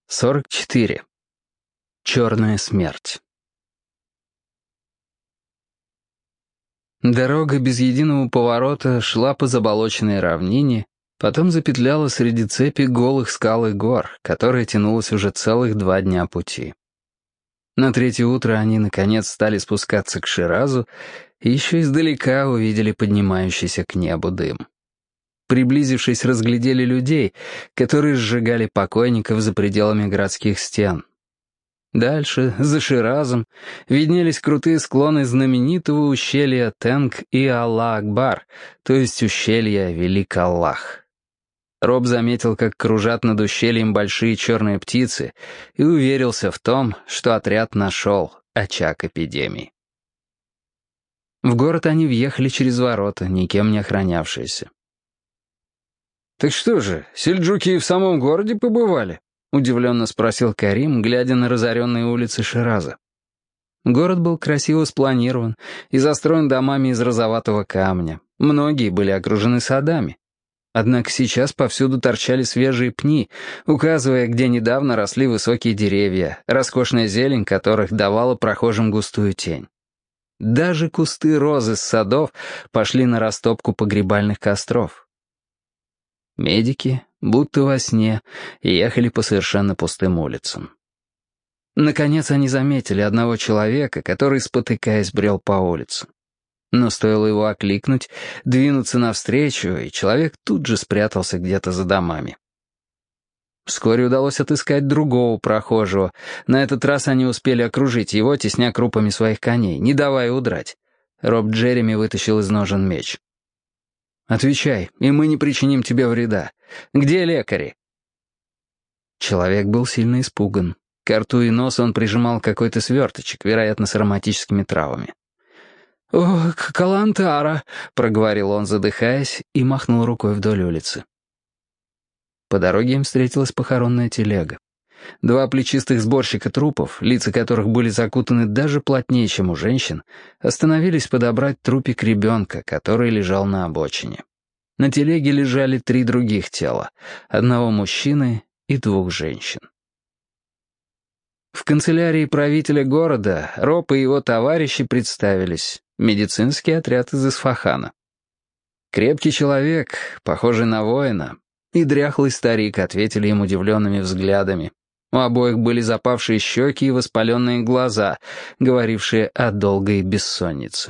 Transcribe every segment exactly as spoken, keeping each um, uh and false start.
сорок четыре. Черная смерть. Дорога без единого поворота шла по заболоченной равнине, потом запетляла среди цепи голых скал и гор, которая тянулась уже целых два дня пути. На третье утро они, наконец, стали спускаться к Ширазу и еще издалека увидели поднимающийся к небу дым. Приблизившись, разглядели людей, которые сжигали покойников за пределами городских стен. Дальше, за Ширазом, виднелись крутые склоны знаменитого ущелья Тенг и Аллах-Акбар, то есть ущелья Велик Аллах. Роб заметил, как кружат над ущельем большие черные птицы, и уверился в том, что отряд нашел очаг эпидемии. В город они въехали через ворота, никем не охранявшиеся. «Так что же, сельджуки и в самом городе побывали?» — удивленно спросил Карим, глядя на разоренные улицы Шираза. Город был красиво спланирован и застроен домами из розоватого камня. Многие были окружены садами. Однако сейчас повсюду торчали свежие пни, указывая, где недавно росли высокие деревья, роскошная зелень которых давала прохожим густую тень. Даже кусты роз из садов пошли на растопку погребальных костров. Медики, будто во сне, ехали по совершенно пустым улицам. Наконец они заметили одного человека, который, спотыкаясь, брел по улице. Но стоило его окликнуть, двинуться навстречу, и человек тут же спрятался где-то за домами. Вскоре удалось отыскать другого прохожего. На этот раз они успели окружить его, тесня крупами своих коней, не давая удрать. Роб Джереми вытащил из ножен меч. «Отвечай, и мы не причиним тебе вреда. Где лекари?» Человек был сильно испуган. К рту и носу он прижимал какой-то сверточек, вероятно, с ароматическими травами. «О, Калантара!» — проговорил он, задыхаясь, и махнул рукой вдоль улицы. По дороге им встретилась похоронная телега. Два плечистых сборщика трупов, лица которых были закутаны даже плотнее, чем у женщин, остановились подобрать трупик ребенка, который лежал на обочине. На телеге лежали три других тела, одного мужчины и двух женщин. В канцелярии правителя города Роб и его товарищи представились, медицинский отряд из Исфахана. Крепкий человек, похожий на воина, и дряхлый старик ответили им удивленными взглядами. У обоих были запавшие щеки и воспаленные глаза, говорившие о долгой бессоннице.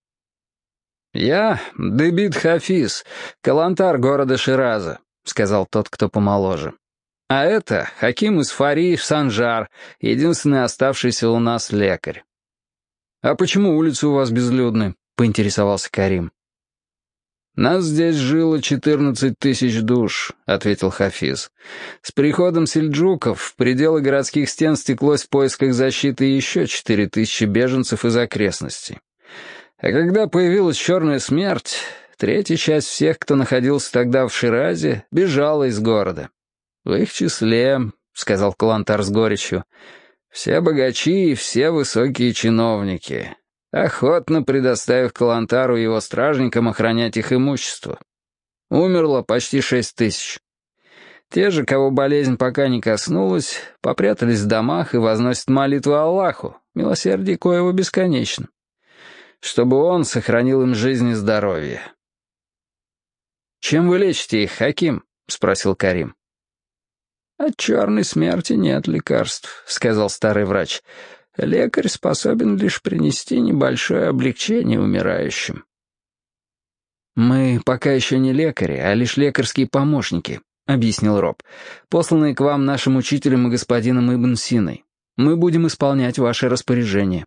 «Я Дебит Хафиз, калантар города Шираза», — сказал тот, кто помоложе. «А это Хаким из Фари Санжар, единственный оставшийся у нас лекарь». «А почему улицы у вас безлюдны?» — поинтересовался Карим. «Нас здесь жило четырнадцать тысяч душ», — ответил Хафиз. «С приходом сельджуков в пределы городских стен стеклось в поисках защиты еще четыре тысячи беженцев из окрестностей. А когда появилась черная смерть, третья часть всех, кто находился тогда в Ширазе, бежала из города. В их числе, — сказал Калантар с горечью, — все богачи и все высокие чиновники, охотно предоставив Калантару и его стражникам охранять их имущество. Умерло почти шесть тысяч. Те же, кого болезнь пока не коснулась, попрятались в домах и возносят молитву Аллаху, милосердие коего бесконечно, чтобы он сохранил им жизнь и здоровье. «Чем вы лечите их, Хаким?» — спросил Карим. «От черной смерти нет лекарств», — сказал старый врач. «Лекарь способен лишь принести небольшое облегчение умирающим». «Мы пока еще не лекари, а лишь лекарские помощники», — объяснил Роб, «посланные к вам нашим учителем и господином Ибн Синой. Мы будем исполнять ваши распоряжения».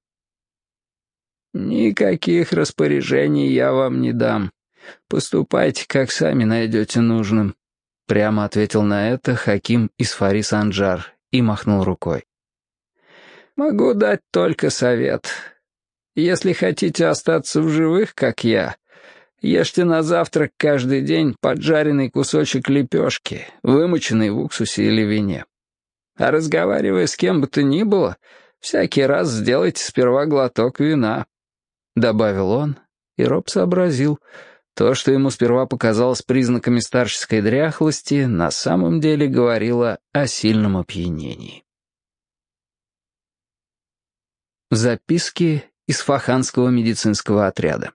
«Никаких распоряжений я вам не дам. Поступайте, как сами найдете нужным», — прямо ответил на это Хаким из Фари Санджар и махнул рукой. «Могу дать только совет. Если хотите остаться в живых, как я, ешьте на завтрак каждый день поджаренный кусочек лепешки, вымоченный в уксусе или вине. А разговаривая с кем бы то ни было, всякий раз сделайте сперва глоток вина», — добавил он, и Роб сообразил, То, что ему сперва показалось признаками старческой дряхлости, на самом деле говорило о сильном опьянении. Записки из Фаханского медицинского отряда.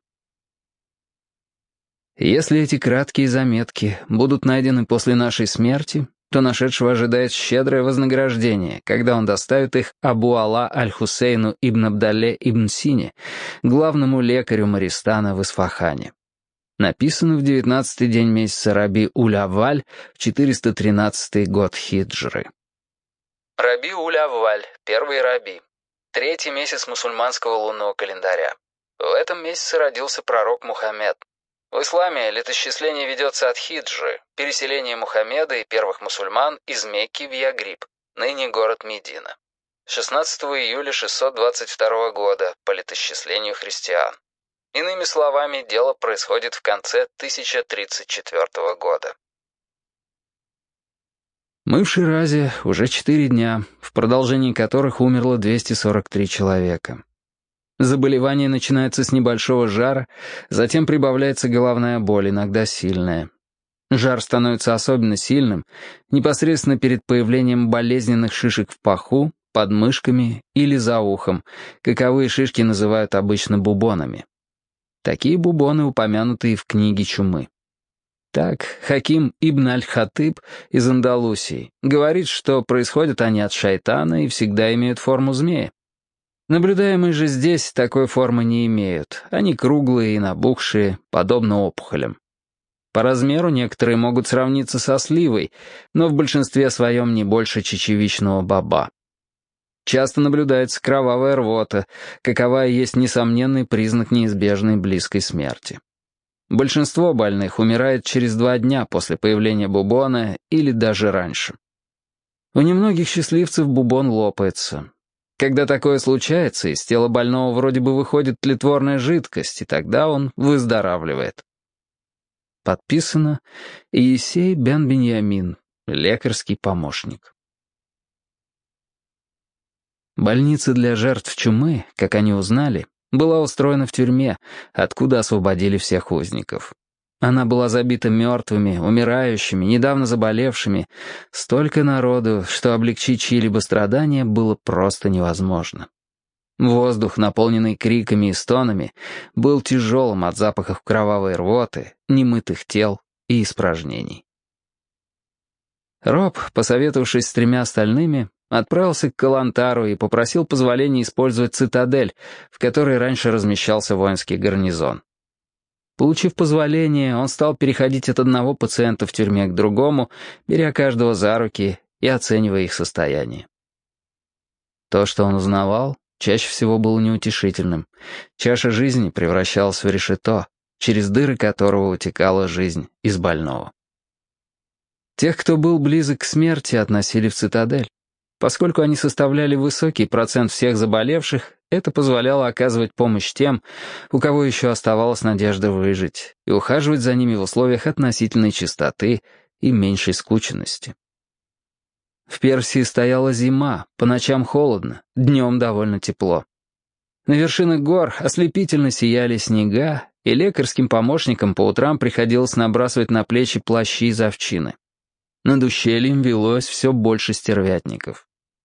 Если эти краткие заметки будут найдены после нашей смерти, то нашедшего ожидает щедрое вознаграждение, когда он доставит их Абу Ала аль-Хусейну ибн Абдалле ибн Сине, главному лекарю Мористана в Исфахане. Написано в девятнадцатый день месяца Раби-уль-Авваль в четыреста тринадцатый год хиджры. Раби-уль-Авваль, первый раби. Третий месяц мусульманского лунного календаря. В этом месяце родился пророк Мухаммед. В исламе летосчисление ведется от хиджры, переселения Мухаммеда и первых мусульман из Мекки в Ягриб, ныне город Медина. шестнадцатого июля шестьсот двадцать второго года по летосчислению христиан. Иными словами, дело происходит в конце тысяча тридцать четвёртого года. Мы в Ширазе уже четыре дня, в продолжении которых умерло двести сорок три человека. Заболевание начинается с небольшого жара, затем прибавляется головная боль, иногда сильная. Жар становится особенно сильным непосредственно перед появлением болезненных шишек в паху, под мышками или за ухом, каковые шишки называют обычно бубонами. Такие бубоны упомянуты и в книге чумы. Так, Хаким ибн аль-Хатыб из Андалусии говорит, что происходят они от шайтана и всегда имеют форму змея. Наблюдаемые же здесь такой формы не имеют. Они круглые и набухшие, подобно опухолям. По размеру некоторые могут сравниться со сливой, но в большинстве своем не больше чечевичного боба. Часто наблюдается кровавая рвота, каковая есть несомненный признак неизбежной близкой смерти. Большинство больных умирает через два дня после появления бубона или даже раньше. У немногих счастливцев бубон лопается. Когда такое случается, из тела больного вроде бы выходит тлетворная жидкость, и тогда он выздоравливает. Подписано Иисей бен Биньямин, лекарский помощник. Больница для жертв чумы, как они узнали, была устроена в тюрьме, откуда освободили всех узников. Она была забита мертвыми, умирающими, недавно заболевшими, столько народу, что облегчить чьи-либо страдания было просто невозможно. Воздух, наполненный криками и стонами, был тяжелым от запахов кровавой рвоты, немытых тел и испражнений. Роб, посоветовавшись с тремя остальными, отправился к Калантару и попросил позволения использовать цитадель, в которой раньше размещался воинский гарнизон. Получив позволение, он стал переходить от одного пациента в тюрьме к другому, беря каждого за руки и оценивая их состояние. То, что он узнавал, чаще всего было неутешительным. Чаша жизни превращалась в решето, через дыры которого утекала жизнь из больного. Тех, кто был близок к смерти, относили в цитадель. Поскольку они составляли высокий процент всех заболевших, это позволяло оказывать помощь тем, у кого еще оставалась надежда выжить, и ухаживать за ними в условиях относительной чистоты и меньшей скученности. В Персии стояла зима, по ночам холодно, днем довольно тепло. На вершинах гор ослепительно сияли снега, и лекарским помощникам по утрам приходилось набрасывать на плечи плащи из овчины. Над ущельем велось все больше стервятников.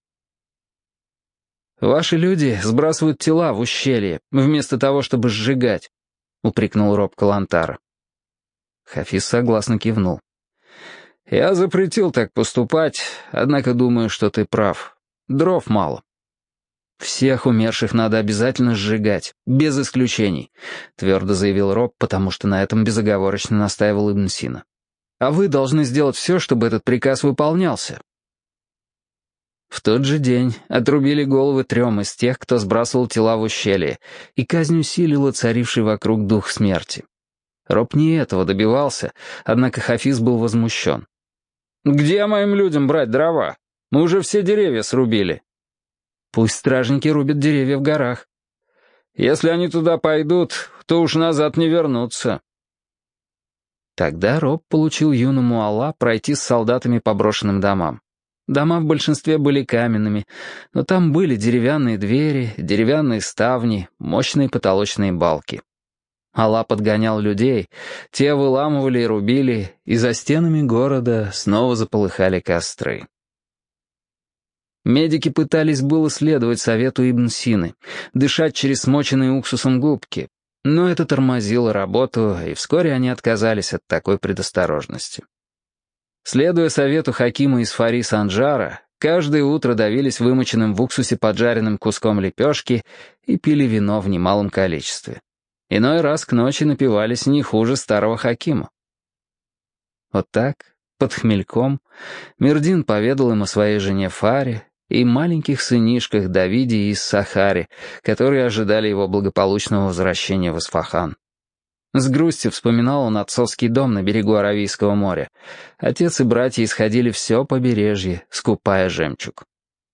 «Ваши люди сбрасывают тела в ущелье, вместо того, чтобы сжигать», — упрекнул Роб Калантара. Хафиз согласно кивнул. «Я запретил так поступать, однако думаю, что ты прав. Дров мало». «Всех умерших надо обязательно сжигать, без исключений», — твердо заявил Роб, потому что на этом безоговорочно настаивал Ибн Сина. «А вы должны сделать все, чтобы этот приказ выполнялся». В тот же день отрубили головы трем из тех, кто сбрасывал тела в ущелье, и казнь усилила царивший вокруг дух смерти. Роб не этого добивался, однако Хафиз был возмущен. «Где моим людям брать дрова? Мы уже все деревья срубили». «Пусть стражники рубят деревья в горах». «Если они туда пойдут, то уж назад не вернутся». Тогда Роб получил юному Алла пройти с солдатами по брошенным домам. Дома в большинстве были каменными, но там были деревянные двери, деревянные ставни, мощные потолочные балки. Алла подгонял людей, те выламывали и рубили, и за стенами города снова заполыхали костры. Медики пытались было следовать совету Ибн Сины, дышать через смоченные уксусом губки, но это тормозило работу, и вскоре они отказались от такой предосторожности. Следуя совету хакима из Фари Санджара, каждое утро давились вымоченным в уксусе поджаренным куском лепешки и пили вино в немалом количестве. Иной раз к ночи напивались не хуже старого хакима. Вот так, под хмельком, Мирдин поведал им о своей жене Фаре и маленьких сынишках Давиде и Иссахаре, которые ожидали его благополучного возвращения в Исфахан. С грустью вспоминал он отцовский дом на берегу Аравийского моря. Отец и братья исходили все побережье, скупая жемчуг.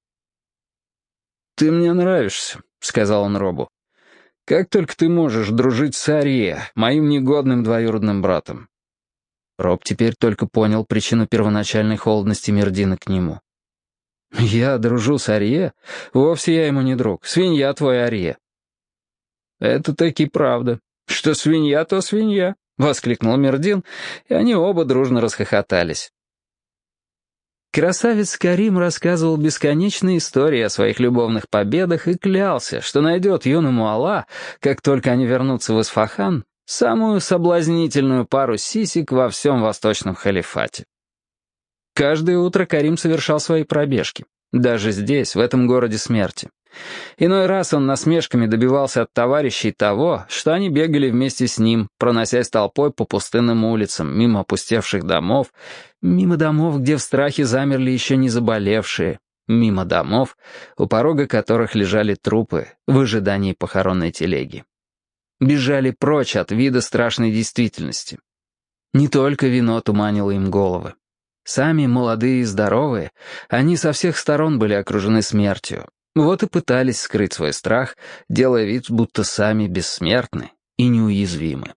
«Ты мне нравишься», — сказал он Робу. «Как только ты можешь дружить с Арье, моим негодным двоюродным братом». Роб теперь только понял причину первоначальной холодности Мирдина к нему. «Я дружу с Арье? Вовсе я ему не друг. Свинья твой Арье». «Это таки правда. Что свинья, то свинья», — воскликнул Мирдин, и они оба дружно расхохотались. Красавец Карим рассказывал бесконечные истории о своих любовных победах и клялся, что найдет юному Алла, как только они вернутся в Исфахан, самую соблазнительную пару сисек во всем восточном халифате. Каждое утро Карим совершал свои пробежки, даже здесь, в этом городе смерти. Иной раз он насмешками добивался от товарищей того, что они бегали вместе с ним, проносясь толпой по пустынным улицам, мимо опустевших домов, мимо домов, где в страхе замерли еще не заболевшие, мимо домов, у порога которых лежали трупы в ожидании похоронной телеги. Бежали прочь от вида страшной действительности. Не только вино туманило им головы. Сами молодые и здоровые, они со всех сторон были окружены смертью. Вот и пытались скрыть свой страх, делая вид, будто сами бессмертны и неуязвимы.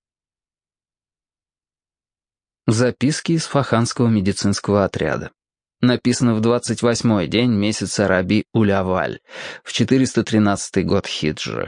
Записки из Фаханского медицинского отряда. Написано в двадцать восьмой день месяца Раби-уль-Авваль, в четыреста тринадцатый год хиджры.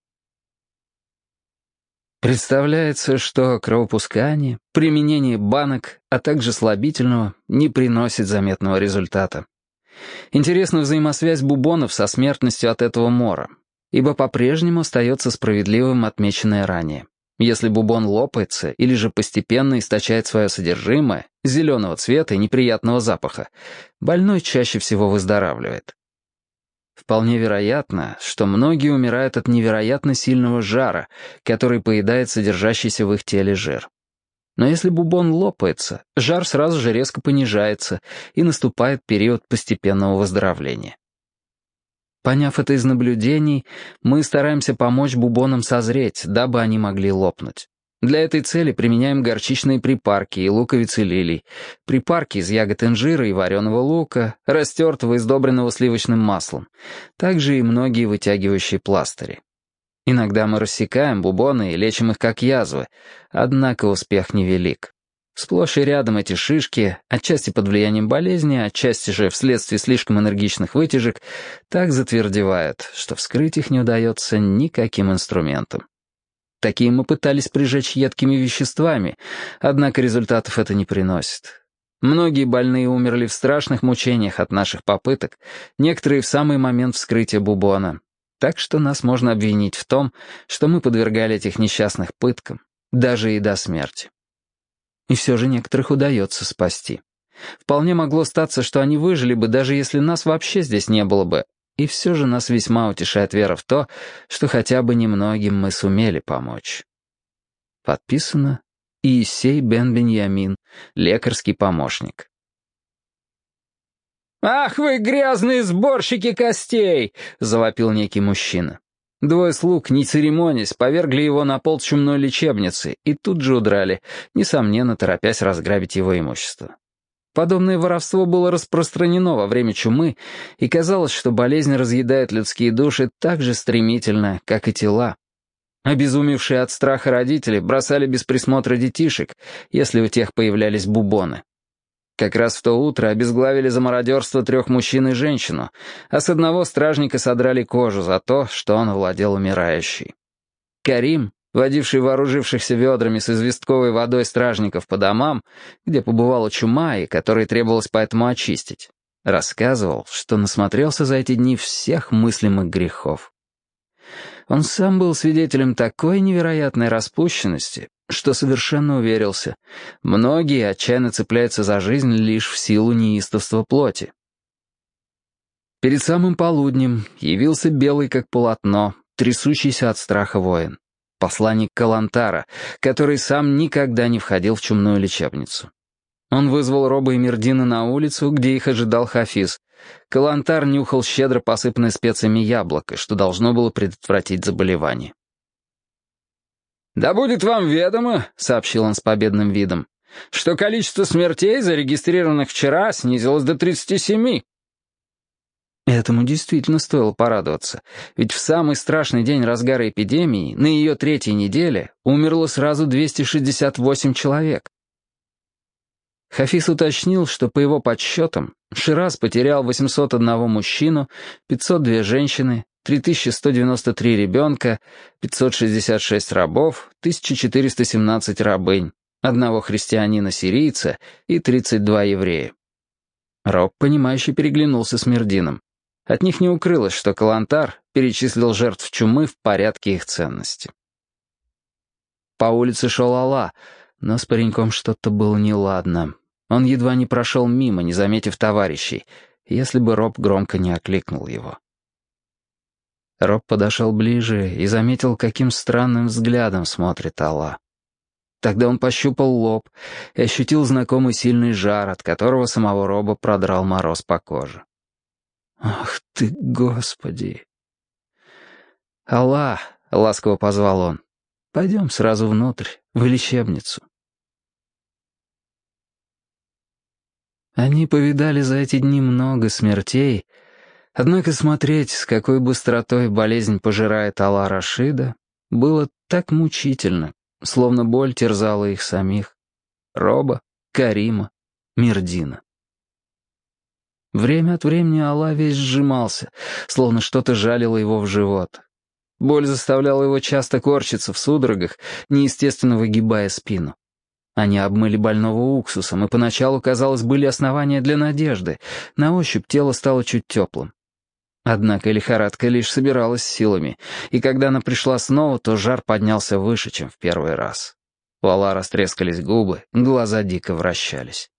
Представляется, что кровопускание, применение банок, а также слабительного не приносит заметного результата. Интересна взаимосвязь бубонов со смертностью от этого мора, ибо по-прежнему остается справедливым отмеченное ранее. Если бубон лопается или же постепенно источает свое содержимое, зеленого цвета и неприятного запаха, больной чаще всего выздоравливает. Вполне вероятно, что многие умирают от невероятно сильного жара, который поедает содержащийся в их теле жир. Но если бубон лопается, жар сразу же резко понижается, и наступает период постепенного выздоровления. Поняв это из наблюдений, мы стараемся помочь бубонам созреть, дабы они могли лопнуть. Для этой цели применяем горчичные припарки и луковицы лилий, припарки из ягод инжира и вареного лука, растертого и сдобренного сливочным маслом, также и многие вытягивающие пластыри. Иногда мы рассекаем бубоны и лечим их как язвы, однако успех невелик. Сплошь и рядом эти шишки, отчасти под влиянием болезни, отчасти же вследствие слишком энергичных вытяжек, так затвердевают, что вскрыть их не удается никаким инструментом. Такие мы пытались прижечь едкими веществами, однако результатов это не приносит. Многие больные умерли в страшных мучениях от наших попыток, некоторые в самый момент вскрытия бубона. Так что нас можно обвинить в том, что мы подвергали этих несчастных пыткам, даже и до смерти. И все же некоторых удается спасти. Вполне могло статься, что они выжили бы, даже если нас вообще здесь не было бы, и все же нас весьма утешает вера в то, что хотя бы немногим мы сумели помочь. Подписано Иисей бен Беньямин, лекарский помощник. «Ах вы, грязные сборщики костей!» — завопил некий мужчина. Двое слуг, не церемонясь, повергли его на пол чумной лечебницы и тут же удрали, несомненно, торопясь разграбить его имущество. Подобное воровство было распространено во время чумы, и казалось, что болезнь разъедает людские души так же стремительно, как и тела. Обезумевшие от страха родители бросали без присмотра детишек, если у тех появлялись бубоны. Как раз в то утро обезглавили за мародерство трех мужчин и женщину, а с одного стражника содрали кожу за то, что он овладел умирающей. Карим, водивший вооружившихся ведрами с известковой водой стражников по домам, где побывала чума и которые требовалось поэтому очистить, рассказывал, что насмотрелся за эти дни всех мыслимых грехов. Он сам был свидетелем такой невероятной распущенности, что совершенно уверился, многие отчаянно цепляются за жизнь лишь в силу неистовства плоти. Перед самым полуднем явился белый как полотно, трясущийся от страха воин, посланник Калантара, который сам никогда не входил в чумную лечебницу. Он вызвал Роба и Мирдина на улицу, где их ожидал Хафиз. Калантар нюхал щедро посыпанное специями яблоко, что должно было предотвратить заболевание. «Да будет вам ведомо», — сообщил он с победным видом, «что количество смертей, зарегистрированных вчера, снизилось до тридцати семи». Этому действительно стоило порадоваться, ведь в самый страшный день разгара эпидемии, на ее третьей неделе, умерло сразу двести шестьдесят восемь человек. Хафиз уточнил, что по его подсчетам Шираз потерял восемьсот одного мужчину, пятьсот две женщины, три тысячи сто девяносто три ребенка, пятьсот шестьдесят шесть рабов, тысяча четыреста семнадцать рабынь, одного христианина-сирийца и тридцать два еврея. Роб, понимающе переглянулся с Мирдином. От них не укрылось, что Калантар перечислил жертв чумы в порядке их ценности. По улице шел Алла, но с пареньком что-то было неладно. Он едва не прошел мимо, не заметив товарищей, если бы Роб громко не окликнул его. Роб подошел ближе и заметил, каким странным взглядом смотрит Алла. Тогда он пощупал лоб и ощутил знакомый сильный жар, от которого самого Роба продрал мороз по коже. «Ах ты, Господи!» «Алла!» — ласково позвал он. «Пойдем сразу внутрь, в лечебницу». Они повидали за эти дни много смертей, однако смотреть, с какой быстротой болезнь пожирает Алла Рашида, было так мучительно, словно боль терзала их самих. Роба, Карима, Мирдина. Время от времени Алла весь сжимался, словно что-то жалило его в живот. Боль заставляла его часто корчиться в судорогах, неестественно выгибая спину. Они обмыли больного уксусом, и поначалу, казалось, были основания для надежды. На ощупь тело стало чуть теплым. Однако лихорадка лишь собиралась силами, и когда она пришла снова, то жар поднялся выше, чем в первый раз. У Алла растрескались губы, глаза дико вращались.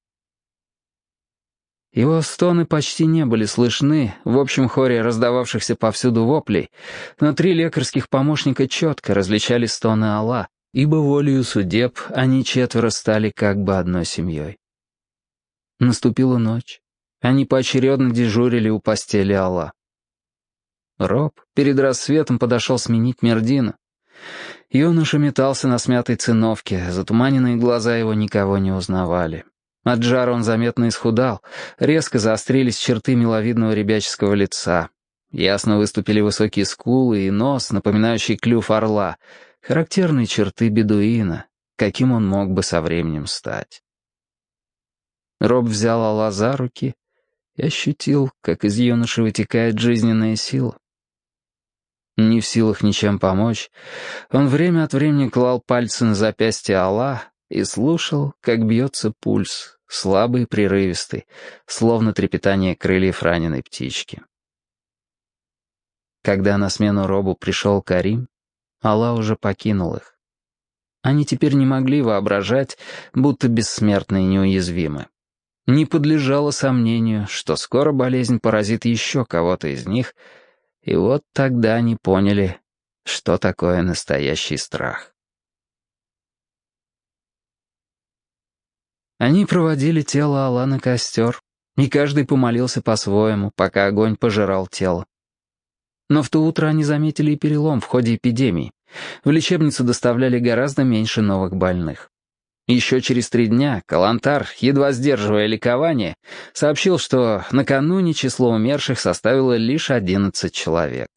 Его стоны почти не были слышны в общем хоре раздававшихся повсюду воплей, но три лекарских помощника четко различали стоны Алла, ибо волею судеб они четверо стали как бы одной семьей. Наступила ночь. Они поочередно дежурили у постели Алла. Роб перед рассветом подошел сменить Мирдина. Юноша метался на смятой циновке, затуманенные глаза его никого не узнавали. От жара он заметно исхудал, резко заострились черты миловидного ребяческого лица. Ясно выступили высокие скулы и нос, напоминающий клюв орла, характерные черты бедуина, каким он мог бы со временем стать. Роб взял Алла за руки и ощутил, как из юноши вытекает жизненная сила. Не в силах ничем помочь, он время от времени клал пальцы на запястье Алла и слушал, как бьется пульс, слабый и прерывистый, словно трепетание крыльев раненой птички. Когда на смену Робу пришел Карим, Алла уже покинул их. Они теперь не могли воображать, будто бессмертны и неуязвимы. Не подлежало сомнению, что скоро болезнь поразит еще кого-то из них, и вот тогда они поняли, что такое настоящий страх. Они проводили тело Алла на костер, и каждый помолился по-своему, пока огонь пожирал тело. Но в то утро они заметили и перелом в ходе эпидемии. В лечебницу доставляли гораздо меньше новых больных. Еще через три дня Калантар, едва сдерживая ликование, сообщил, что накануне число умерших составило лишь одиннадцать человек.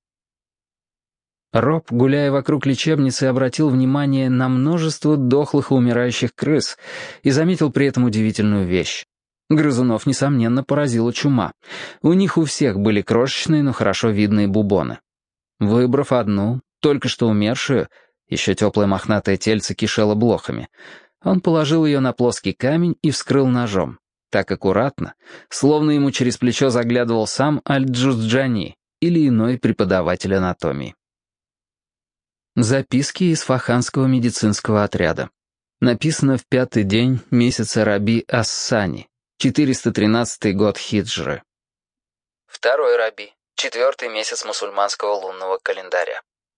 Роб, гуляя вокруг лечебницы, обратил внимание на множество дохлых и умирающих крыс и заметил при этом удивительную вещь. Грызунов, несомненно, поразила чума. У них у всех были крошечные, но хорошо видные бубоны. Выбрав одну, только что умершую, Еще теплое мохнатое тельце кишело блохами. Он положил ее на плоский камень и вскрыл ножом. Так аккуратно, словно ему через плечо заглядывал сам Аль-Джузджани или иной преподаватель анатомии. Записки из Фаханского медицинского отряда. Написано в пятый день месяца Раби Ас-Сани, четыреста тринадцатый год хиджры. Второй Раби, четвертый месяц мусульманского лунного календаря.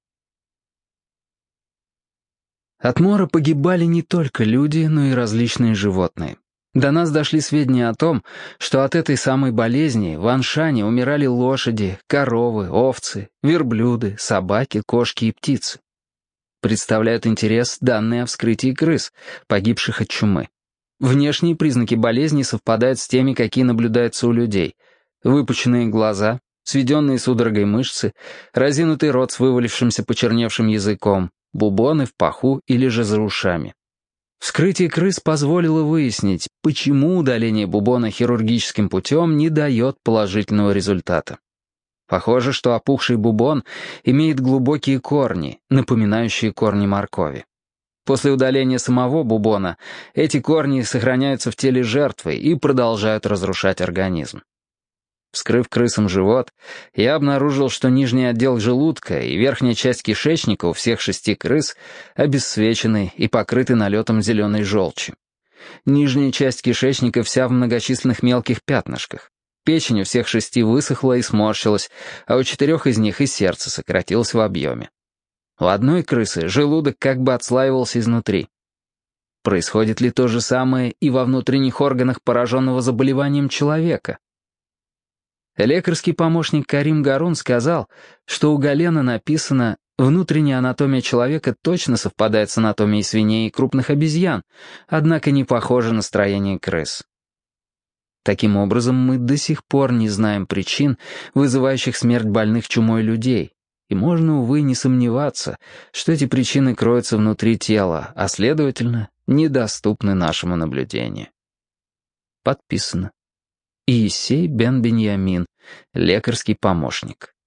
От мора погибали не только люди, но и различные животные. До нас дошли сведения о том, что от этой самой болезни в Аншане умирали лошади, коровы, овцы, верблюды, собаки, кошки и птицы. Представляют интерес данные о вскрытии крыс, погибших от чумы. Внешние признаки болезни совпадают с теми, какие наблюдаются у людей. Выпученные глаза, сведенные судорогой мышцы, разинутый рот с вывалившимся почерневшим языком, бубоны в паху или же за ушами. Вскрытие крыс позволило выяснить, почему удаление бубона хирургическим путем не дает положительного результата. Похоже, что опухший бубон имеет глубокие корни, напоминающие корни моркови. После удаления самого бубона эти корни сохраняются в теле жертвы и продолжают разрушать организм. Вскрыв крысам живот, я обнаружил, что нижний отдел желудка и верхняя часть кишечника у всех шести крыс обесцвечены и покрыты налетом зеленой желчи. Нижняя часть кишечника вся в многочисленных мелких пятнышках. Печень у всех шести высохла и сморщилась, а у четырех из них и сердце сократилось в объеме. У одной крысы желудок как бы отслаивался изнутри. Происходит ли то же самое и во внутренних органах пораженного заболеванием человека? Лекарский помощник Карим Гарун сказал, что у Галена написано «Внутренняя анатомия человека точно совпадает с анатомией свиней и крупных обезьян, однако не похожа на строение крыс». Таким образом, мы до сих пор не знаем причин, вызывающих смерть больных чумой людей, и можно, увы, не сомневаться, что эти причины кроются внутри тела, а, следовательно, недоступны нашему наблюдению. Подписано. Иисей бен Беньямин, лекарский помощник.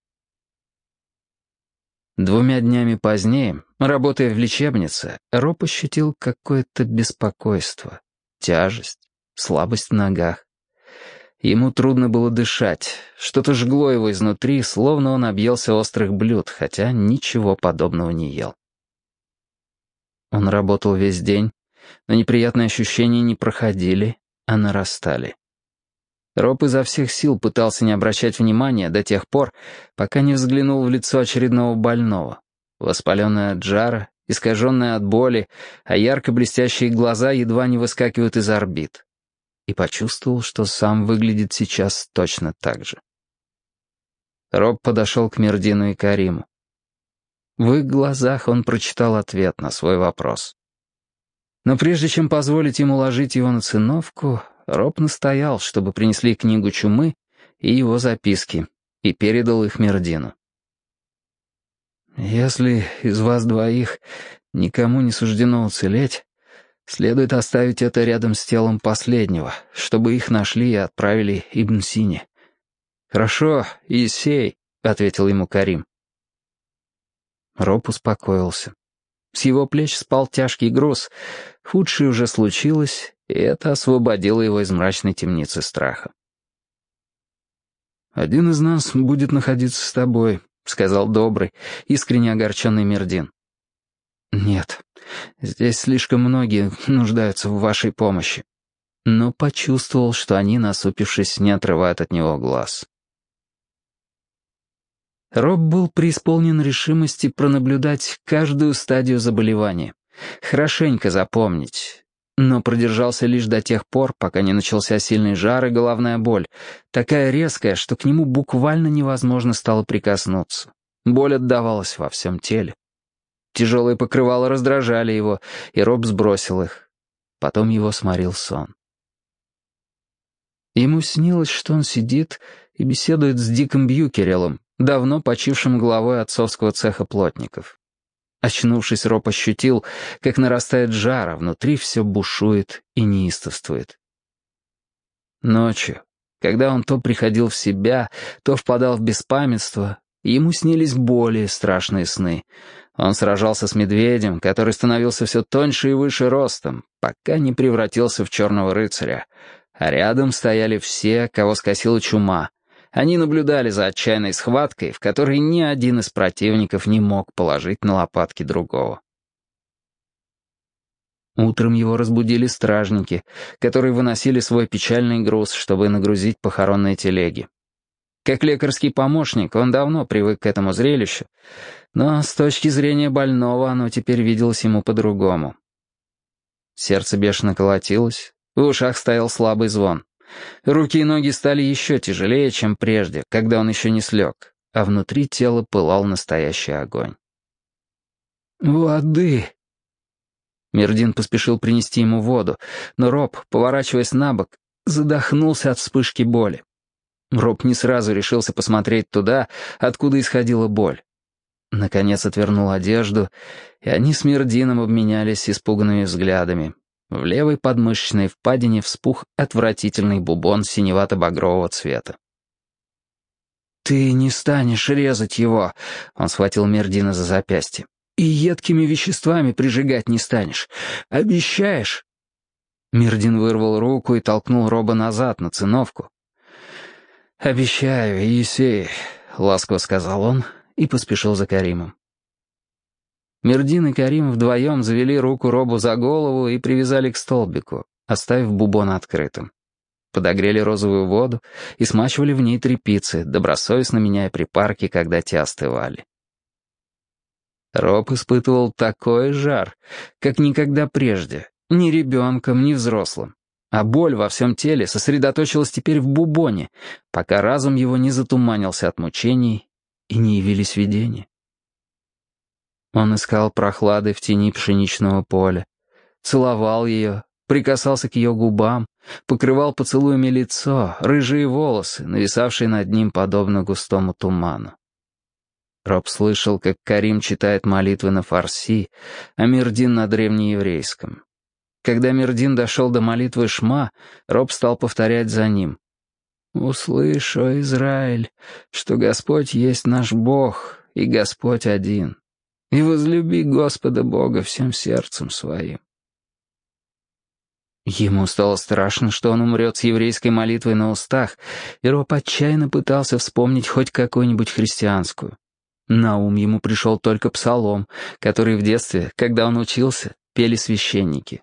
Двумя днями позднее, работая в лечебнице, Роб ощутил какое-то беспокойство, тяжесть, слабость в ногах. Ему трудно было дышать, что-то жгло его изнутри, словно он объелся острых блюд, хотя ничего подобного не ел. Он работал весь день, но неприятные ощущения не проходили, а нарастали. Роб изо всех сил пытался не обращать внимания до тех пор, пока не взглянул в лицо очередного больного. Воспаленное от жара, искаженное от боли, а ярко-блестящие глаза едва не выскакивают из орбит. И почувствовал, что сам выглядит сейчас точно так же. Роб подошел к Мердину и Кариму. В их глазах он прочитал ответ на свой вопрос. Но прежде чем позволить ему ложить его на циновку, Роб настоял, чтобы принесли книгу чумы и его записки, и передал их Мердину. «Если из вас двоих никому не суждено уцелеть, следует оставить это рядом с телом последнего, чтобы их нашли и отправили Ибн Сине». «Хорошо, Иисей», — ответил ему Карим. Роб успокоился. С его плеч спал тяжкий груз. Худшее уже случилось, и это освободило его из мрачной темницы страха. «Один из нас будет находиться с тобой», — сказал добрый, искренне огорченный Мердин. «Нет, здесь слишком многие нуждаются в вашей помощи». Но почувствовал, что они, насупившись, не отрывают от него глаз. Роб был преисполнен решимости пронаблюдать каждую стадию заболевания, хорошенько запомнить, но продержался лишь до тех пор, пока не начался сильный жар и головная боль, такая резкая, что к нему буквально невозможно стало прикоснуться. Боль отдавалась во всем теле. Тяжелые покрывала раздражали его, и Роб сбросил их. Потом его сморил сон. Ему снилось, что он сидит и беседует с Диком Бьюкерелом, давно почившим главой отцовского цеха плотников. Очнувшись, Роб ощутил, как нарастает жар, а внутри все бушует и неистовствует. Ночью, когда он то приходил в себя, то впадал в беспамятство, ему снились более страшные сны. Он сражался с медведем, который становился все тоньше и выше ростом, пока не превратился в черного рыцаря. А рядом стояли все, кого скосила чума. Они наблюдали за отчаянной схваткой, в которой ни один из противников не мог положить на лопатки другого. Утром его разбудили стражники, которые выносили свой печальный груз, чтобы нагрузить похоронные телеги. Как лекарский помощник, он давно привык к этому зрелищу, но с точки зрения больного оно теперь виделось ему по-другому. Сердце бешено колотилось, в ушах стоял слабый звон. Руки и ноги стали еще тяжелее, чем прежде, когда он еще не слег, а внутри тела пылал настоящий огонь. «Воды!» Мирдин поспешил принести ему воду, но Роб, поворачиваясь на бок, задохнулся от вспышки боли. Роб не сразу решился посмотреть туда, откуда исходила боль. Наконец отвернул одежду, и они с Мирдином обменялись испуганными взглядами. В левой подмышечной впадине вспух отвратительный бубон синевато-багрового цвета. «Ты не станешь резать его», — он схватил Мирдина за запястье. «И едкими веществами прижигать не станешь. Обещаешь?» Мирдин вырвал руку и толкнул Роба назад на циновку. «Обещаю, Есей», — ласково сказал он и поспешил за Каримом. Мирдин и Карим вдвоем завели руку Робу за голову и привязали к столбику, оставив бубон открытым. Подогрели розовую воду и смачивали в ней тряпицы, добросовестно меняя припарки, когда те остывали. Роб испытывал такой жар, как никогда прежде, ни ребенком, ни взрослым. А боль во всем теле сосредоточилась теперь в бубоне, пока разум его не затуманился от мучений и не явились видения. Он искал прохлады в тени пшеничного поля, целовал ее, прикасался к ее губам, покрывал поцелуями лицо, рыжие волосы, нависавшие над ним подобно густому туману. Роб слышал, как Карим читает молитвы на фарси, а Мирдин на древнееврейском. Когда Мирдин дошел до молитвы Шма, Роб стал повторять за ним. «Услышь, о Израиль, что Господь есть наш Бог, и Господь один, и возлюби Господа Бога всем сердцем своим». Ему стало страшно, что он умрет с еврейской молитвой на устах, и Роб отчаянно пытался вспомнить хоть какую-нибудь христианскую. На ум ему пришел только псалом, который в детстве, когда он учился, пели священники.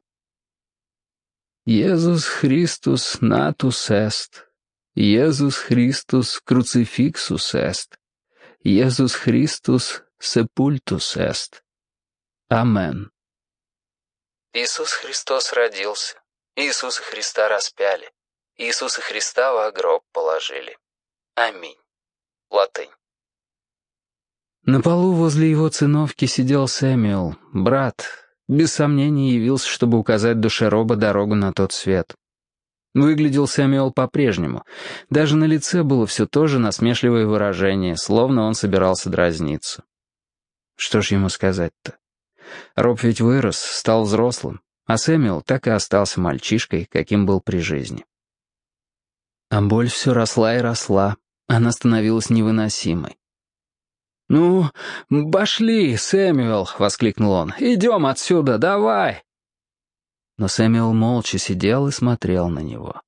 «Иисус Христос натус эст, Иисус Христос круцификсус эст, Иисус Христос сепультус эст. Амен». Иисус Христос родился, Иисуса Христа распяли, Иисуса Христа во гроб положили. Аминь. Латынь. На полу возле его циновки сидел Сэмюэл, брат. Без сомнения явился, чтобы указать душе Роба дорогу на тот свет. Выглядел Сэмюэл по-прежнему. Даже на лице было все то же насмешливое выражение, словно он собирался дразниться. Что ж ему сказать-то? Роб ведь вырос, стал взрослым, а Сэмюэл так и остался мальчишкой, каким был при жизни. А боль все росла и росла, она становилась невыносимой. «Ну, пошли, Сэмюэл!» — воскликнул он. «Идем отсюда, давай!» Но Сэмюэл молча сидел и смотрел на него.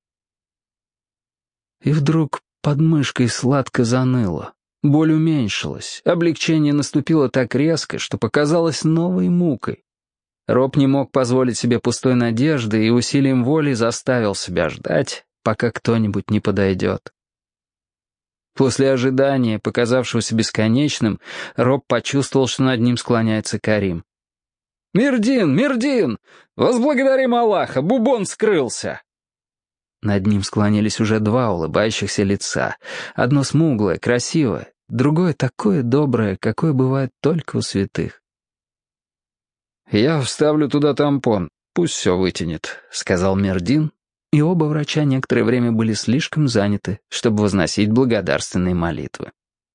И вдруг под мышкой сладко заныло. Боль уменьшилась, облегчение наступило так резко, что показалось новой мукой. Роб не мог позволить себе пустой надежды и усилием воли заставил себя ждать, пока кто-нибудь не подойдет. После ожидания, показавшегося бесконечным, Роб почувствовал, что над ним склоняется Карим. «Мирдин! Мирдин! Возблагодарим Аллаха! Бубон скрылся!» Над ним склонились уже два улыбающихся лица. Одно смуглое, красивое, другое такое доброе, какое бывает только у святых. «Я вставлю туда тампон, пусть все вытянет», — сказал Мирдин, и оба врача некоторое время были слишком заняты, чтобы возносить благодарственные молитвы.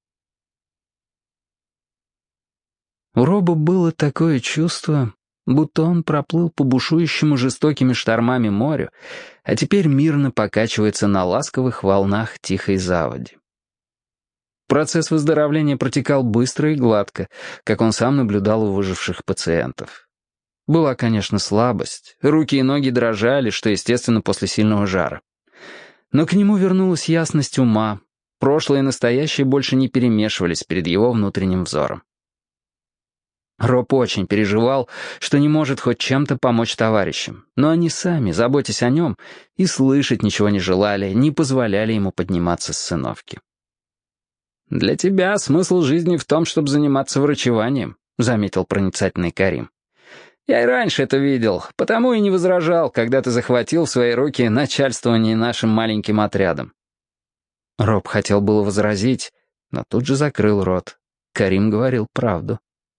У Роба было такое чувство, будто он проплыл по бушующему жестокими штормами морю, а теперь мирно покачивается на ласковых волнах тихой заводи. Процесс выздоровления протекал быстро и гладко, как он сам наблюдал у выживших пациентов. Была, конечно, слабость, руки и ноги дрожали, что естественно после сильного жара. Но к нему вернулась ясность ума, прошлое и настоящее больше не перемешивались перед его внутренним взором. Роб очень переживал, что не может хоть чем-то помочь товарищам, но они сами, заботясь о нем, и слышать ничего не желали, не позволяли ему подниматься с циновки. «Для тебя смысл жизни в том, чтобы заниматься врачеванием», — заметил проницательный Карим. «Я и раньше это видел, потому и не возражал, когда ты захватил в свои руки начальствование нашим маленьким отрядом». Роб хотел было возразить, но тут же закрыл рот. Карим говорил правду.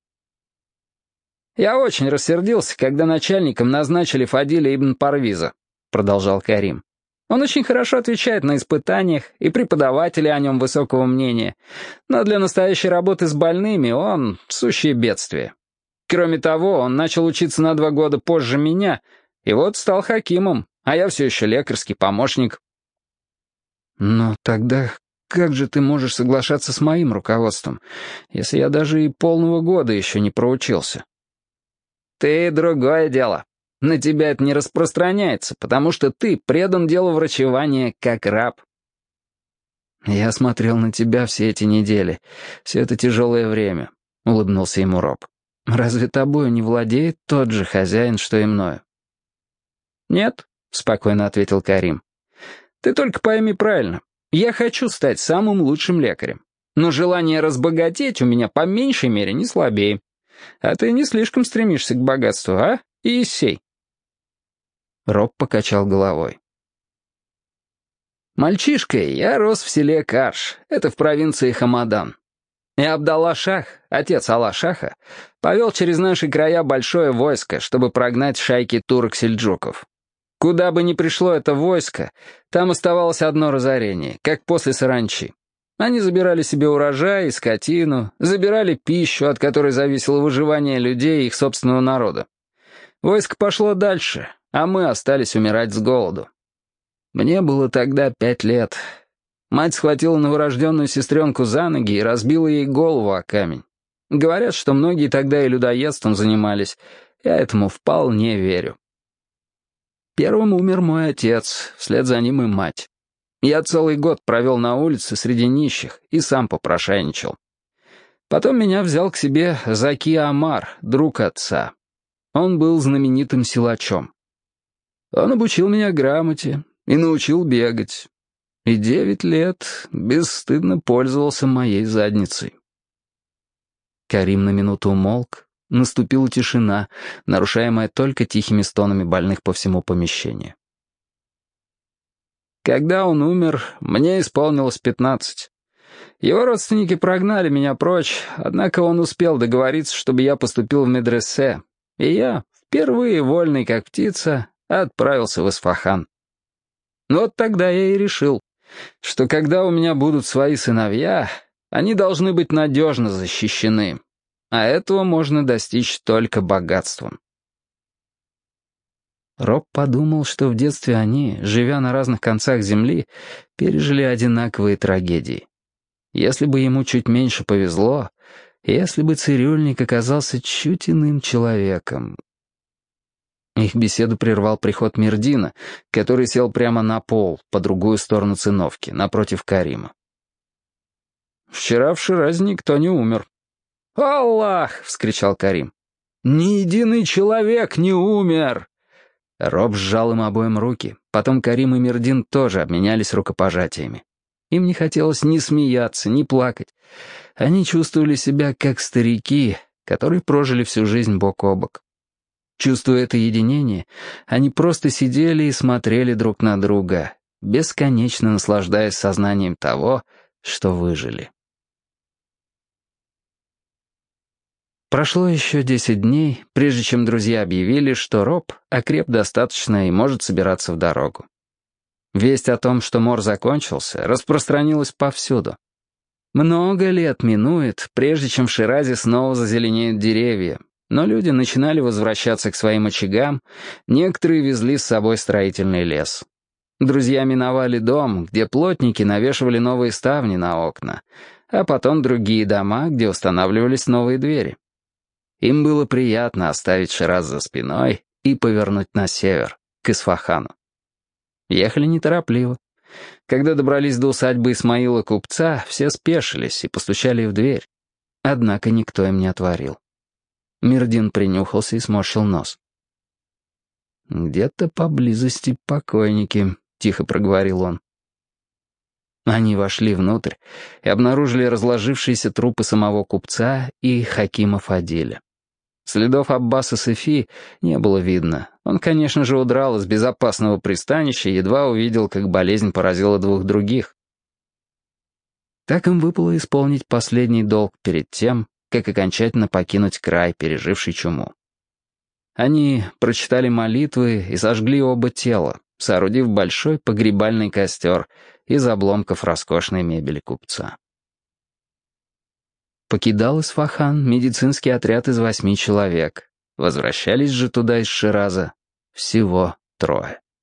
«Я очень рассердился, когда начальником назначили Фадиля ибн Парвиза», — продолжал Карим. «Он очень хорошо отвечает на испытаниях, и преподаватели о нем высокого мнения, но для настоящей работы с больными он — сущее бедствие. Кроме того, он начал учиться на два года позже меня, и вот стал хакимом, а я все еще лекарский помощник». «Но тогда как же ты можешь соглашаться с моим руководством, если я даже и полного года еще не проучился?» «Ты — другое дело. На тебя это не распространяется, потому что ты предан делу врачевания как раб». «Я смотрел на тебя все эти недели, все это тяжелое время», — улыбнулся ему Роб. «Разве тобою не владеет тот же хозяин, что и мною?» «Нет», — спокойно ответил Карим. «Ты только пойми правильно. Я хочу стать самым лучшим лекарем. Но желание разбогатеть у меня по меньшей мере не слабее. А ты не слишком стремишься к богатству, а, Иессей?» Роб покачал головой. «Мальчишкой я рос в селе Карш, это в провинции Хамадан. И Абдалла-Шах, отец Алла-Шаха, повел через наши края большое войско, чтобы прогнать шайки турок-сельджуков. Куда бы ни пришло это войско, там оставалось одно разорение, как после саранчи. Они забирали себе урожай и скотину, забирали пищу, от которой зависело выживание людей и их собственного народа. Войско пошло дальше, а мы остались умирать с голоду. Мне было тогда пять лет. Мать схватила новорожденную сестренку за ноги и разбила ей голову о камень. Говорят, что многие тогда и людоедством занимались. Я этому вполне верю. Первым умер мой отец, вслед за ним и мать. Я целый год провел на улице среди нищих и сам попрошайничал. Потом меня взял к себе Заки Амар, друг отца. Он был знаменитым силачом. Он обучил меня грамоте и научил бегать. И девять лет бесстыдно пользовался моей задницей. Карим на минуту умолк. Наступила тишина, нарушаемая только тихими стонами больных по всему помещению. Когда он умер, мне исполнилось пятнадцать. Его родственники прогнали меня прочь, однако он успел договориться, чтобы я поступил в медресе, и я, впервые вольный как птица, отправился в Исфахан. Вот тогда я и решил, что когда у меня будут свои сыновья, они должны быть надежно защищены, а этого можно достичь только богатством. Роб подумал, что в детстве они, живя на разных концах земли, пережили одинаковые трагедии. Если бы ему чуть меньше повезло, если бы цирюльник оказался чуть иным человеком. Их беседу прервал приход Мирдина, который сел прямо на пол, по другую сторону циновки, напротив Карима. «Вчера в Ширазе никто не умер». «Аллах!» — вскричал Карим. «Ни единый человек не умер!» Роб сжал им обоим руки, потом Карим и Мирдин тоже обменялись рукопожатиями. Им не хотелось ни смеяться, ни плакать. Они чувствовали себя как старики, которые прожили всю жизнь бок о бок. Чувствуя это единение, они просто сидели и смотрели друг на друга, бесконечно наслаждаясь сознанием того, что выжили. Прошло еще десять дней, прежде чем друзья объявили, что Роб окреп достаточно и может собираться в дорогу. Весть о том, что мор закончился, распространилась повсюду. Много лет минует, прежде чем в Ширазе снова зазеленеют деревья, но люди начинали возвращаться к своим очагам, некоторые везли с собой строительный лес. Друзья миновали дом, где плотники навешивали новые ставни на окна, а потом другие дома, где устанавливались новые двери. Им было приятно оставить Шираз за спиной и повернуть на север, к Исфахану. Ехали неторопливо. Когда добрались до усадьбы Исмаила купца, все спешились и постучали в дверь. Однако никто им не отворил. Мирдин принюхался и сморщил нос. «Где-то поблизости покойники», — тихо проговорил он. Они вошли внутрь и обнаружили разложившиеся трупы самого купца и Хакима Фадиля. Следов Аббаса Сефи не было видно. Он, конечно же, удрал из безопасного пристанища и едва увидел, как болезнь поразила двух других. Так им выпало исполнить последний долг перед тем, как окончательно покинуть край, переживший чуму. Они прочитали молитвы и сожгли оба тела, соорудив большой погребальный костер из обломков роскошной мебели купца. Покидал Исфахан медицинский отряд из восьми человек. Возвращались же туда из Шираза всего трое.